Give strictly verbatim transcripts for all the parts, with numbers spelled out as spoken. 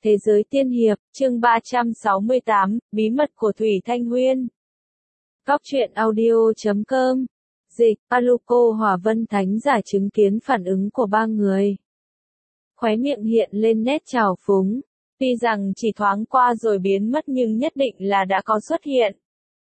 Thế giới tiên hiệp, chương ba trăm sáu mươi tám, bí mật của Thủy Thanh Huyên. Góc truyện audio chấm com. Dịch, Aluko Hỏa Vân Thánh giả chứng kiến phản ứng của ba người. Khóe miệng hiện lên nét trào phúng. Tuy rằng chỉ thoáng qua rồi biến mất nhưng nhất định là đã có xuất hiện.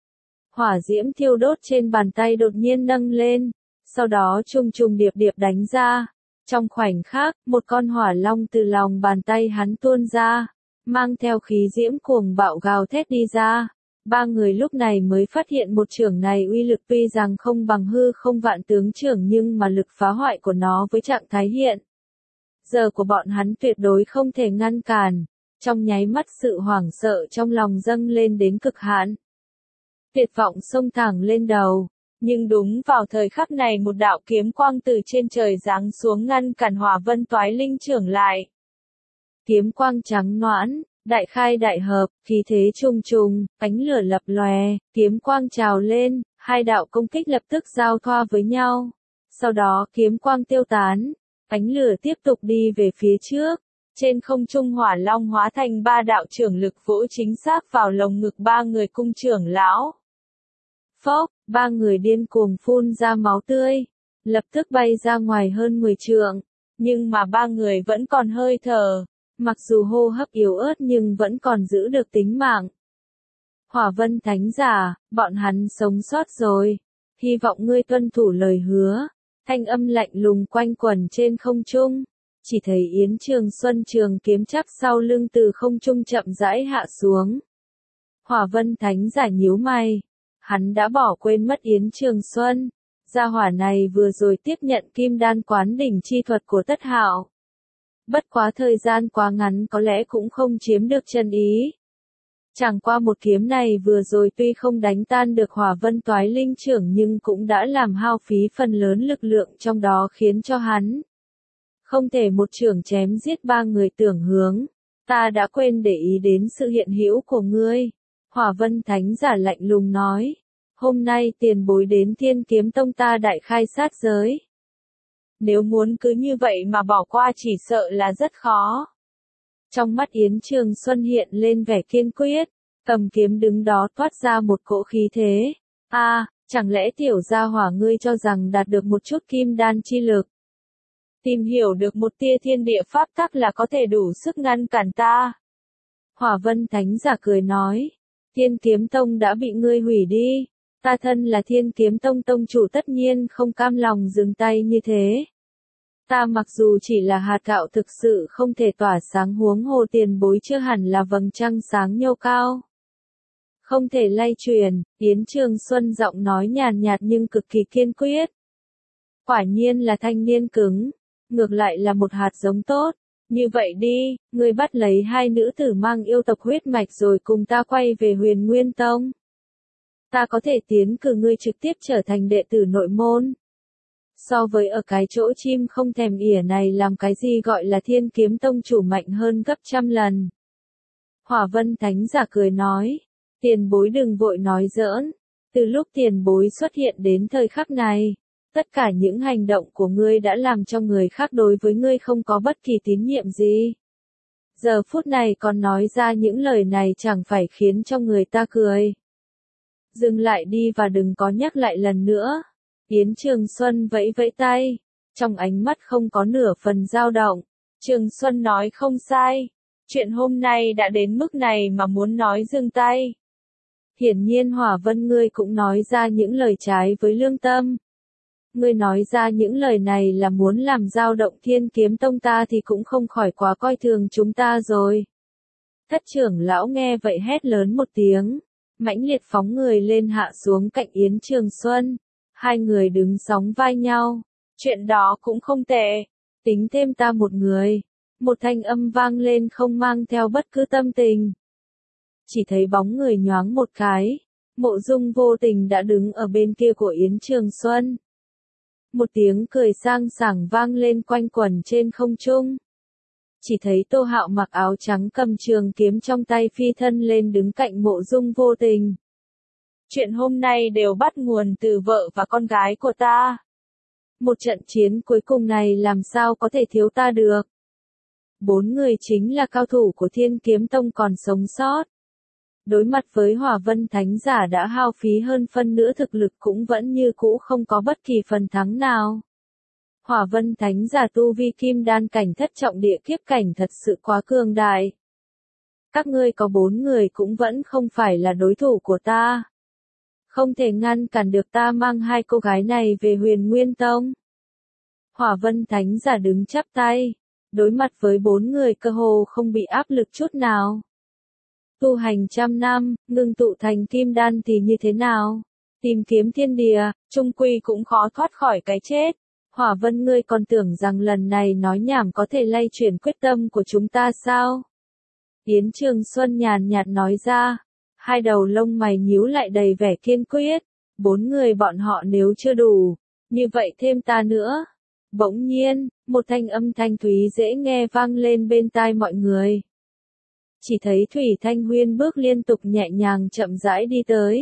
Hỏa diễm thiêu đốt trên bàn tay đột nhiên nâng lên, sau đó trùng trùng điệp điệp đánh ra. Trong khoảnh khắc, một con hỏa long từ lòng bàn tay hắn tuôn ra, mang theo khí diễm cuồng bạo gào thét đi ra. Ba người lúc này mới phát hiện một chưởng này uy lực tuy rằng không bằng hư không vạn tướng chưởng nhưng mà lực phá hoại của nó với trạng thái hiện giờ của bọn hắn tuyệt đối không thể ngăn cản. Trong nháy mắt sự hoảng sợ trong lòng dâng lên đến cực hạn. Tuyệt vọng xông thẳng lên đầu. Nhưng đúng vào thời khắc này một đạo kiếm quang từ trên trời giáng xuống ngăn cản Hỏa Vân Toái Linh trưởng lại. Kiếm quang trắng noãn, đại khai đại hợp, khí thế trùng trùng, ánh lửa lập lòe, kiếm quang trào lên, hai đạo công kích lập tức giao thoa với nhau. Sau đó kiếm quang tiêu tán, ánh lửa tiếp tục đi về phía trước. Trên không trung hỏa long hóa thành ba đạo trưởng lực vỗ chính xác vào lồng ngực ba người cung trưởng lão. Phốc, ba người điên cuồng phun ra máu tươi, lập tức bay ra ngoài hơn mười trượng, nhưng mà ba người vẫn còn hơi thở, mặc dù hô hấp yếu ớt nhưng vẫn còn giữ được tính mạng. Hỏa Vân Thánh giả, bọn hắn sống sót rồi, hy vọng ngươi tuân thủ lời hứa. Thanh âm lạnh lùng quanh quẩn trên không trung, chỉ thấy Yến Trường Xuân trường kiếm chắp sau lưng từ không trung chậm rãi hạ xuống. Hỏa Vân Thánh giả nhíu mày. Hắn đã bỏ quên mất Yến Trường Xuân. Gia hỏa này vừa rồi tiếp nhận kim đan quán đỉnh chi thuật của Tất Hạo. Bất quá thời gian quá ngắn có lẽ cũng không chiếm được chân ý. Chẳng qua một kiếm này vừa rồi tuy không đánh tan được Hỏa Vân Toái Linh trưởng nhưng cũng đã làm hao phí phần lớn lực lượng trong đó khiến cho hắn không thể một trưởng chém giết ba người tưởng hướng. Ta đã quên để ý đến sự hiện hữu của ngươi. Hỏa Vân Thánh giả lạnh lùng nói, hôm nay tiền bối đến Thiên Kiếm Tông ta đại khai sát giới. Nếu muốn cứ như vậy mà bỏ qua chỉ sợ là rất khó. Trong mắt Yến Trường Xuân hiện lên vẻ kiên quyết, cầm kiếm đứng đó toát ra một cỗ khí thế. A, à, chẳng lẽ tiểu gia hỏa ngươi cho rằng đạt được một chút kim đan chi lực, tìm hiểu được một tia thiên địa pháp tắc là có thể đủ sức ngăn cản ta? Hỏa Vân Thánh giả cười nói. Thiên Kiếm Tông đã bị ngươi hủy đi, ta thân là Thiên Kiếm Tông tông chủ tất nhiên không cam lòng dừng tay như thế. Ta mặc dù chỉ là hạt gạo thực sự không thể tỏa sáng huống hồ tiền bối chưa hẳn là vầng trăng sáng nhô cao. Không thể lay truyền, Yến Trường Xuân giọng nói nhàn nhạt nhưng cực kỳ kiên quyết. Quả nhiên là thanh niên cứng, ngược lại là một hạt giống tốt. Như vậy đi, ngươi bắt lấy hai nữ tử mang yêu tộc huyết mạch rồi cùng ta quay về Huyền Nguyên Tông. Ta có thể tiến cử ngươi trực tiếp trở thành đệ tử nội môn. So với ở cái chỗ chim không thèm ỉa này làm cái gì gọi là Thiên Kiếm Tông chủ mạnh hơn gấp trăm lần. Hỏa Vân Thánh giả cười nói, tiền bối đừng vội nói giỡn, từ lúc tiền bối xuất hiện đến thời khắc này. Tất cả những hành động của ngươi đã làm cho người khác đối với ngươi không có bất kỳ tín nhiệm gì. Giờ phút này còn nói ra những lời này chẳng phải khiến cho người ta cười. Dừng lại đi và đừng có nhắc lại lần nữa. Yến Trường Xuân vẫy vẫy tay, trong ánh mắt không có nửa phần dao động. Trường Xuân nói không sai, chuyện hôm nay đã đến mức này mà muốn nói dừng tay. Hiển nhiên Hỏa Vân ngươi cũng nói ra những lời trái với lương tâm. Ngươi nói ra những lời này là muốn làm dao động Thiên Kiếm Tông ta thì cũng không khỏi quá coi thường chúng ta rồi. Thất trưởng lão nghe vậy hét lớn một tiếng, mãnh liệt phóng người lên hạ xuống cạnh Yến Trường Xuân. Hai người đứng sóng vai nhau, chuyện đó cũng không tệ, tính thêm ta một người. Một thanh âm vang lên không mang theo bất cứ tâm tình. Chỉ thấy bóng người nhoáng một cái, Mộ Dung vô tình đã đứng ở bên kia của Yến Trường Xuân. Một tiếng cười sang sảng vang lên quanh quẩn trên không trung. Chỉ thấy Tô Hạo mặc áo trắng cầm trường kiếm trong tay phi thân lên đứng cạnh Mộ Dung vô tình. Chuyện hôm nay đều bắt nguồn từ vợ và con gái của ta. Một trận chiến cuối cùng này làm sao có thể thiếu ta được. Bốn người chính là cao thủ của Thiên Kiếm Tông còn sống sót. Đối mặt với Hỏa Vân Thánh Giả đã hao phí hơn phân nửa thực lực cũng vẫn như cũ không có bất kỳ phần thắng nào. Hỏa Vân Thánh Giả tu vi kim đan cảnh thất trọng địa kiếp cảnh thật sự quá cường đại. Các ngươi có bốn người cũng vẫn không phải là đối thủ của ta. Không thể ngăn cản được ta mang hai cô gái này về Huyền Nguyên Tông. Hỏa Vân Thánh Giả đứng chắp tay, đối mặt với bốn người cơ hồ không bị áp lực chút nào. Tu hành trăm năm, ngưng tụ thành kim đan thì như thế nào? Tìm kiếm thiên địa, chung quy cũng khó thoát khỏi cái chết. Hỏa Vân ngươi còn tưởng rằng lần này nói nhảm có thể lay chuyển quyết tâm của chúng ta sao? Yến Trường Xuân nhàn nhạt nói ra, hai đầu lông mày nhíu lại đầy vẻ kiên quyết. Bốn người bọn họ nếu chưa đủ, như vậy thêm ta nữa. Bỗng nhiên, một thanh âm thanh thúy dễ nghe vang lên bên tai mọi người. Chỉ thấy Thủy Thanh Huyên bước liên tục nhẹ nhàng chậm rãi đi tới.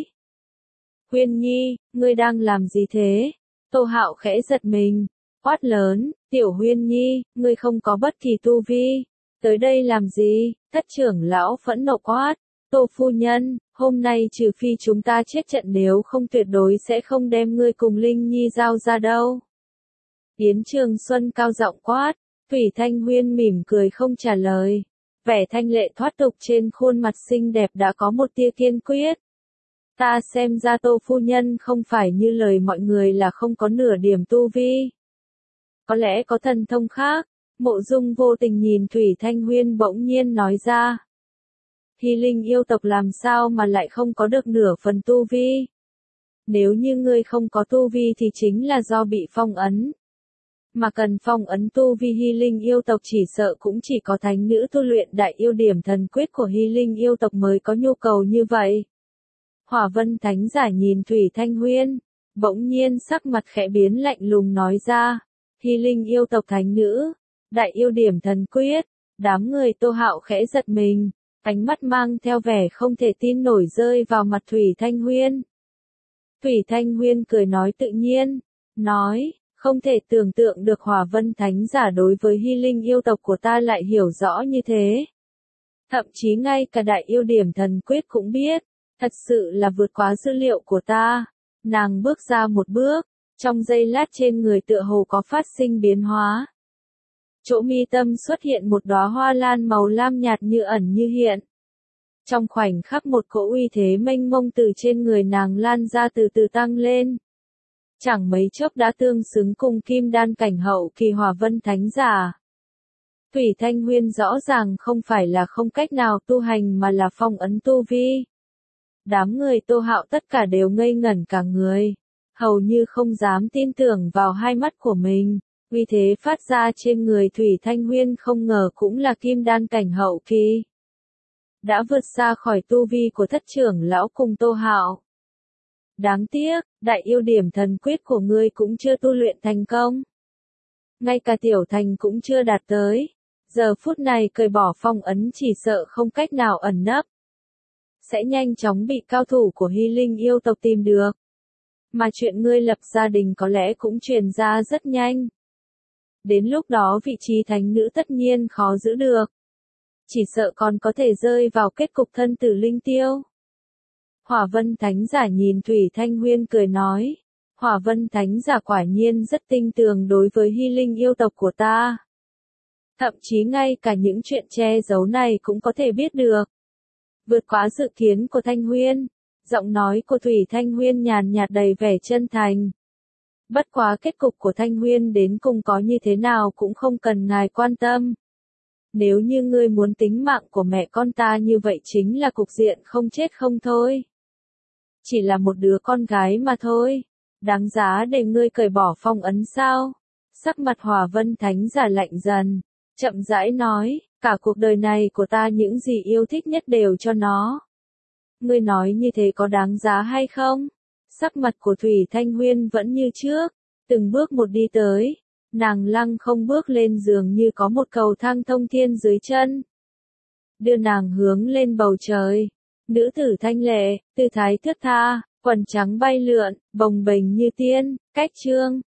Huyên Nhi, ngươi đang làm gì thế? Tô Hạo khẽ giật mình, quát lớn, tiểu Huyên Nhi, ngươi không có bất kỳ tu vi. Tới đây làm gì? Thất trưởng lão phẫn nộ quát. Tô phu nhân, hôm nay trừ phi chúng ta chết trận nếu không tuyệt đối sẽ không đem ngươi cùng Linh Nhi giao ra đâu. Yến Trường Xuân cao giọng quát, Thủy Thanh Huyên mỉm cười không trả lời. Vẻ thanh lệ thoát tục trên khuôn mặt xinh đẹp đã có một tia kiên quyết. Ta xem ra Tô phu nhân không phải như lời mọi người là không có nửa điểm tu vi. Có lẽ có thần thông khác. Mộ Dung vô tình nhìn Thủy Thanh Huyên bỗng nhiên nói ra. Hy Linh yêu tộc làm sao mà lại không có được nửa phần tu vi? Nếu như ngươi không có tu vi thì chính là do bị phong ấn. Mà cần phong ấn tu vi Hy Linh yêu tộc chỉ sợ cũng chỉ có thánh nữ tu luyện đại yêu điểm thần quyết của Hy Linh yêu tộc mới có nhu cầu như vậy. Hỏa Vân Thánh Giả nhìn Thủy Thanh Huyên, bỗng nhiên sắc mặt khẽ biến lạnh lùng nói ra, Hy Linh yêu tộc thánh nữ, đại yêu điểm thần quyết, đám người Tô Hạo khẽ giật mình, ánh mắt mang theo vẻ không thể tin nổi rơi vào mặt Thủy Thanh Huyên. Thủy Thanh Huyên cười nói tự nhiên, nói, không thể tưởng tượng được Hỏa Vân Thánh Giả đối với Hy Linh yêu tộc của ta lại hiểu rõ như thế. Thậm chí ngay cả đại yêu điểm thần quyết cũng biết, thật sự là vượt quá dữ liệu của ta. Nàng bước ra một bước, trong giây lát trên người tựa hồ có phát sinh biến hóa. Chỗ mi tâm xuất hiện một đóa hoa lan màu lam nhạt như ẩn như hiện. Trong khoảnh khắc một cỗ uy thế mênh mông từ trên người nàng lan ra từ từ tăng lên. Chẳng mấy chốc đã tương xứng cùng kim đan cảnh hậu kỳ Hỏa Vân Thánh Giả. Thủy Thanh Huyên rõ ràng không phải là không cách nào tu hành mà là phong ấn tu vi. Đám người Tô Hạo tất cả đều ngây ngẩn cả người, hầu như không dám tin tưởng vào hai mắt của mình. Uy thế phát ra trên người Thủy Thanh Huyên không ngờ cũng là kim đan cảnh hậu kỳ. Đã vượt xa khỏi tu vi của thất trưởng lão cùng Tô Hạo. Đáng tiếc, đại yêu điểm thần quyết của ngươi cũng chưa tu luyện thành công. Ngay cả tiểu thành cũng chưa đạt tới. Giờ phút này cởi bỏ phong ấn chỉ sợ không cách nào ẩn nấp. Sẽ nhanh chóng bị cao thủ của Hy Linh yêu tộc tìm được. Mà chuyện ngươi lập gia đình có lẽ cũng truyền ra rất nhanh. Đến lúc đó vị trí thánh nữ tất nhiên khó giữ được. Chỉ sợ còn có thể rơi vào kết cục thân tử linh tiêu. Hỏa Vân Thánh Giả nhìn Thủy Thanh Huyên cười nói. Hỏa Vân Thánh Giả quả nhiên rất tinh tường đối với Hy Linh yêu tộc của ta. Thậm chí ngay cả những chuyện che giấu này cũng có thể biết được. Vượt quá dự kiến của Thanh Huyên. Giọng nói của Thủy Thanh Huyên nhàn nhạt đầy vẻ chân thành. Bất quá kết cục của Thanh Huyên đến cùng có như thế nào cũng không cần ngài quan tâm. Nếu như ngươi muốn tính mạng của mẹ con ta như vậy chính là cục diện không chết không thôi. Chỉ là một đứa con gái mà thôi. Đáng giá để ngươi cởi bỏ phong ấn sao? Sắc mặt Hỏa Vân Thánh Giả lạnh dần, chậm rãi nói, cả cuộc đời này của ta những gì yêu thích nhất đều cho nó. Ngươi nói như thế có đáng giá hay không? Sắc mặt của Thủy Thanh Huyên vẫn như trước, từng bước một đi tới, nàng lăng không bước lên giường như có một cầu thang thông thiên dưới chân. Đưa nàng hướng lên bầu trời, nữ tử thanh lệ, tư thái thướt tha, quần trắng bay lượn, bồng bềnh như tiên, cách chương,